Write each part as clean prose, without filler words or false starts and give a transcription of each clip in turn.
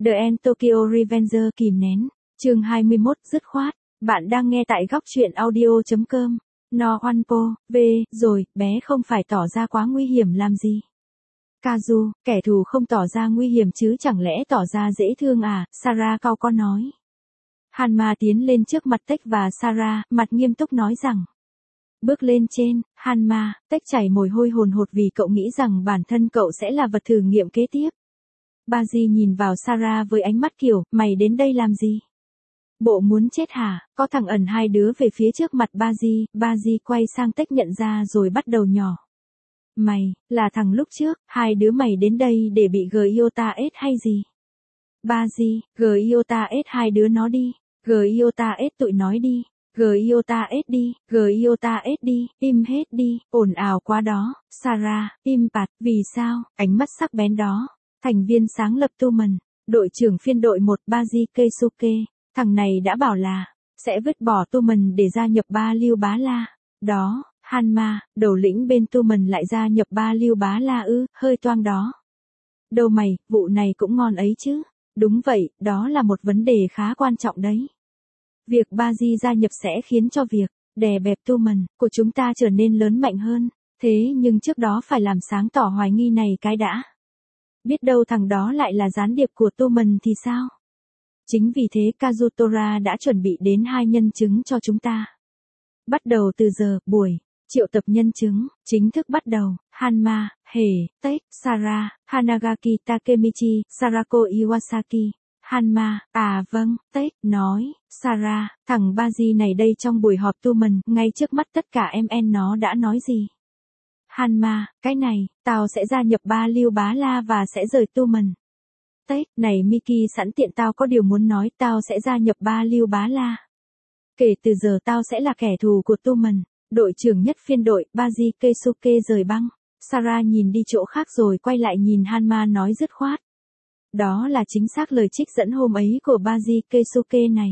The End Tokyo Revenger kìm nén. Chương 21 dứt khoát. Bạn đang nghe tại góc truyện audio.com. No Wanpo, rồi, bé không phải tỏ ra quá nguy hiểm làm gì. Kazu, kẻ thù không tỏ ra nguy hiểm chứ chẳng lẽ tỏ ra dễ thương à, Sarah cau có nói. Hanma tiến lên trước mặt Tech và Sarah, mặt nghiêm túc nói rằng. Bước lên trên, Hanma, Tech chảy mồ hôi hồn hột vì cậu nghĩ rằng bản thân cậu sẽ là vật thử nghiệm kế tiếp. Baji nhìn vào Sarah với ánh mắt kiểu, mày đến đây làm gì? Bộ muốn chết hả? Có thằng ẩn hai đứa về phía trước mặt Baji quay sang Tech nhận ra rồi bắt đầu nhỏ. Mày, là thằng lúc trước, hai đứa mày đến đây để bị Gyota S hay gì? Baji, Gyota S hai đứa nó đi, Gyota S tụi nói đi, Gyota S đi, Gyota S đi, im hết đi, ồn ào quá đó, Sarah, im bặt, vì sao, ánh mắt sắc bén đó. Thành viên sáng lập Tumen, đội trưởng phiên đội 1 Baji Keisuke, thằng này đã bảo là, sẽ vứt bỏ Tumen để gia nhập Ba Lưu Bá La. Đó, Hanma, đầu lĩnh bên Tumen lại gia nhập Ba Lưu Bá La ư, hơi toang đó. Đâu mày, vụ này cũng ngon ấy chứ. Đúng vậy, đó là một vấn đề khá quan trọng đấy. Việc Baji gia nhập sẽ khiến cho việc đè bẹp Tumen của chúng ta trở nên lớn mạnh hơn, thế nhưng trước đó phải làm sáng tỏ hoài nghi này cái đã. Biết đâu thằng đó lại là gián điệp của Tumen thì sao? Chính vì thế Kazutora đã chuẩn bị đến 2 nhân chứng cho chúng ta. Bắt đầu từ giờ, buổi triệu tập nhân chứng, chính thức bắt đầu. Hanma, Tech, Sarah, Hanagaki Takemichi, Sarako Iwasaki. Hanma, vâng, Tech, nói, Sarah, thằng Baji này đây trong buổi họp Tumen, ngay trước mắt tất cả em nó đã nói gì? Hanma, cái này, tao sẽ gia nhập Ba Lưu Bá La và sẽ rời Tumen. Tech, này Miki sẵn tiện tao có điều muốn nói, tao sẽ gia nhập Ba Lưu Bá La. Kể từ giờ tao sẽ là kẻ thù của Tumen. Đội trưởng nhất phiên đội, Baji Keisuke rời băng. Sarah nhìn đi chỗ khác rồi quay lại nhìn Hanma nói dứt khoát. Đó là chính xác lời trích dẫn hôm ấy của Baji Keisuke này.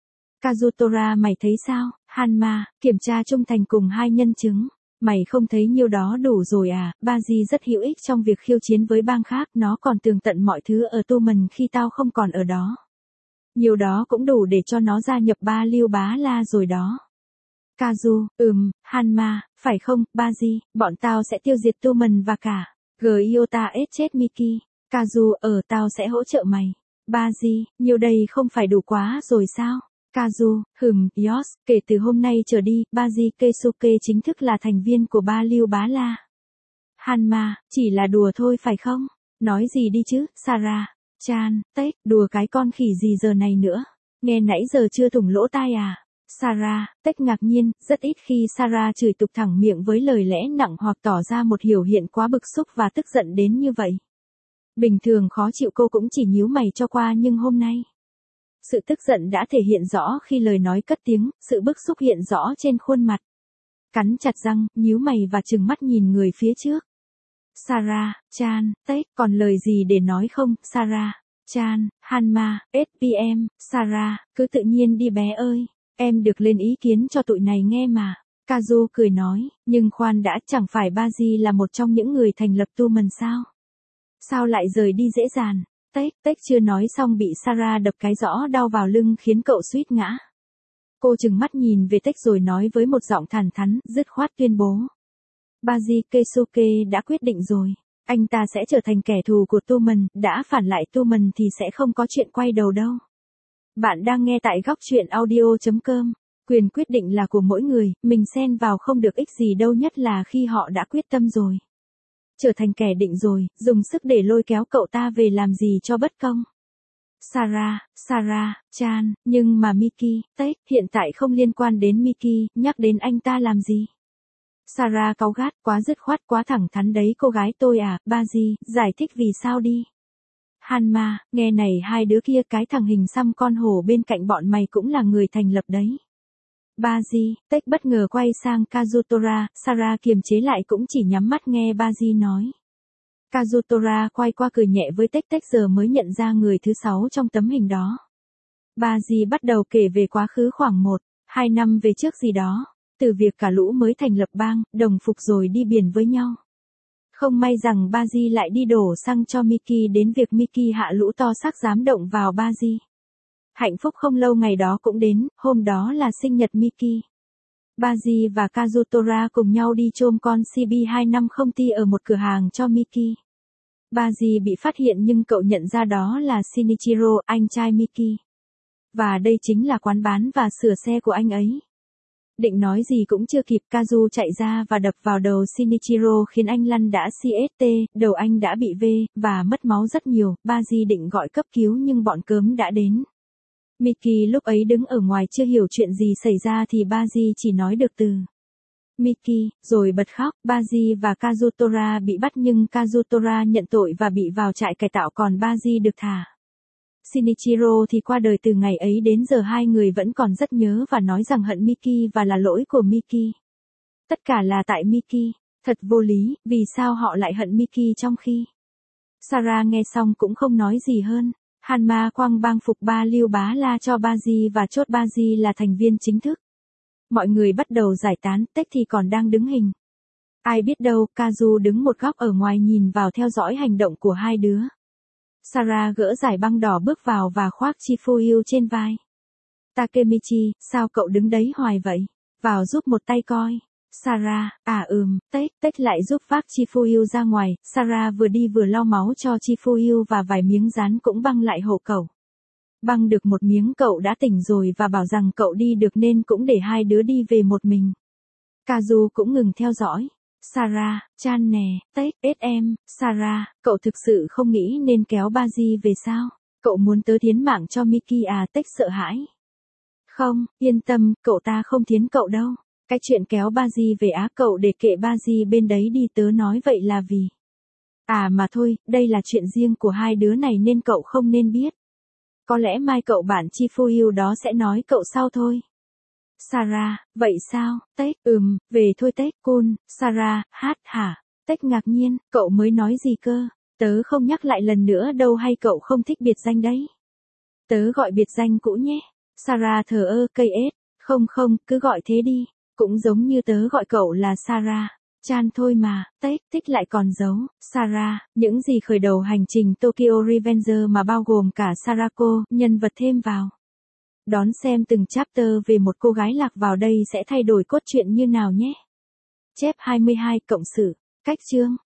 Kazutora mày thấy sao? Hanma, kiểm tra trung thành cùng 2 nhân chứng. Mày không thấy nhiêu đó đủ rồi à? Baji rất hữu ích trong việc khiêu chiến với bang khác, nó còn tường tận mọi thứ ở Tumen khi tao không còn ở đó. Nhiều đó cũng đủ để cho nó gia nhập Ba Lưu Bá La rồi đó. Kazu, Hanma, phải không, Baji, bọn tao sẽ tiêu diệt Tumen và cả Gyota S chết Miki. Kazu, tao sẽ hỗ trợ mày. Baji, nhiều đây không phải đủ quá rồi sao? Kazu, Yos, kể từ hôm nay trở đi, Baji Keisuke chính thức là thành viên của Ba Lưu Bá La. Hanma, chỉ là đùa thôi phải không? Nói gì đi chứ, Sarah, Chan, Tech, đùa cái con khỉ gì giờ này nữa? Nghe nãy giờ chưa thủng lỗ tai à? Sarah, Tech ngạc nhiên, rất ít khi Sarah chửi tục thẳng miệng với lời lẽ nặng hoặc tỏ ra một biểu hiện quá bực xúc và tức giận đến như vậy. Bình thường khó chịu cô cũng chỉ nhíu mày cho qua nhưng hôm nay. Sự tức giận đã thể hiện rõ khi lời nói cất tiếng, sự bức xúc hiện rõ trên khuôn mặt. Cắn chặt răng, nhíu mày và trừng mắt nhìn người phía trước. Sarah, Chan, Tech, còn lời gì để nói không, Sarah, Chan, Hanma, SPM, Sarah, cứ tự nhiên đi bé ơi. Em được lên ý kiến cho tụi này nghe mà. Kazu cười nói, nhưng khoan đã, chẳng phải Baji là một trong những người thành lập Tumen sao? Sao lại rời đi dễ dàng? Tech chưa nói xong bị Sarah đập cái rõ đau vào lưng khiến cậu suýt ngã. Cô trừng mắt nhìn về Tech rồi nói với một giọng thản thắn, dứt khoát tuyên bố. Baji Keisuke đã quyết định rồi. Anh ta sẽ trở thành kẻ thù của Tumen, đã phản lại Tumen thì sẽ không có chuyện quay đầu đâu. Bạn đang nghe tại góc truyện audio.com. Quyền quyết định là của mỗi người, mình xen vào không được ích gì đâu, nhất là khi họ đã quyết tâm rồi. Trở thành kẻ định rồi, dùng sức để lôi kéo cậu ta về làm gì cho bất công. Sarah, Chan, nhưng mà Miki, Tech, hiện tại không liên quan đến Miki, nhắc đến anh ta làm gì? Sarah cáu gắt, quá dứt khoát, quá thẳng thắn đấy cô gái tôi à, Baji, giải thích vì sao đi. Hanma, nghe này hai đứa kia, cái thằng hình xăm con hổ bên cạnh bọn mày cũng là người thành lập đấy. Baji, Tech bất ngờ quay sang Kazutora, Sarah kiềm chế lại cũng chỉ nhắm mắt nghe Baji nói. Kazutora quay qua cười nhẹ với Tech giờ mới nhận ra người thứ 6 trong tấm hình đó. Baji bắt đầu kể về quá khứ khoảng 1-2 năm về trước gì đó, từ việc cả lũ mới thành lập bang, đồng phục rồi đi biển với nhau. Không may rằng Baji lại đi đổ xăng cho Miki đến việc Miki hạ lũ to xác dám động vào Baji. Hạnh phúc không lâu ngày đó cũng đến, hôm đó là sinh nhật Miki. Baji và Kazutora cùng nhau đi chôm con CB250T ở một cửa hàng cho Miki. Baji bị phát hiện nhưng cậu nhận ra đó là Shinichiro, anh trai Miki. Và đây chính là quán bán và sửa xe của anh ấy. Định nói gì cũng chưa kịp, Kazu chạy ra và đập vào đầu Shinichiro khiến anh lăn đã CST, đầu anh đã bị và mất máu rất nhiều. Baji định gọi cấp cứu nhưng bọn cớm đã đến. Miki lúc ấy đứng ở ngoài chưa hiểu chuyện gì xảy ra thì Baji chỉ nói được từ Miki, rồi bật khóc. Baji và Kazutora bị bắt nhưng Kazutora nhận tội và bị vào trại cải tạo còn Baji được thả. Shinichiro thì qua đời từ ngày ấy đến giờ hai người vẫn còn rất nhớ và nói rằng hận Miki và là lỗi của Miki. Tất cả là tại Miki, thật vô lý, vì sao họ lại hận Miki trong khi... Sarah nghe xong cũng không nói gì hơn. Hanma quăng bang phục ba lưu bá la cho Baji và chốt Baji là thành viên chính thức. Mọi người bắt đầu giải tán, Tech thì còn đang đứng hình. Ai biết đâu, Kazu đứng một góc ở ngoài nhìn vào theo dõi hành động của hai đứa. Sarah gỡ giải băng đỏ bước vào và khoác Chifuyu trên vai. Takemichi, sao cậu đứng đấy hoài vậy? Vào giúp một tay coi. Sarah, Tech lại giúp vác Chifuyu ra ngoài. Sarah vừa đi vừa lau máu cho Chifuyu và vài miếng dán cũng băng lại hộ cậu. Băng được một miếng cậu đã tỉnh rồi và bảo rằng cậu đi được nên cũng để hai đứa đi về một mình. Kazu cũng ngừng theo dõi. Sarah, Chan nè, Tech, Sarah, cậu thực sự không nghĩ nên kéo Baji về sao? Cậu muốn tớ thiến mạng cho Miki à? Tech sợ hãi. Không, yên tâm, cậu ta không thiến cậu đâu. Cái chuyện kéo Baji về á cậu để kệ Baji bên đấy đi, tớ nói vậy là vì... mà thôi, đây là chuyện riêng của hai đứa này nên cậu không nên biết. Có lẽ mai cậu bạn Chifuyu đó sẽ nói cậu sau thôi. Sarah, vậy sao? Tech, về thôi Tech, cool. Sarah, hả? Tech ngạc nhiên, cậu mới nói gì cơ? Tớ không nhắc lại lần nữa đâu, hay cậu không thích biệt danh đấy? Tớ gọi biệt danh cũ nhé. Sarah thờ ơ cây ết. Không, cứ gọi thế đi. Cũng giống như tớ gọi cậu là Sarah. Chan thôi mà. Tech, thích lại còn giấu. Sarah, những gì khởi đầu hành trình Tokyo Revenger mà bao gồm cả Sarako, nhân vật thêm vào. Đón xem từng chapter về một cô gái lạc vào đây sẽ thay đổi cốt truyện như nào nhé. Chép 22 cộng sự. Cách chương.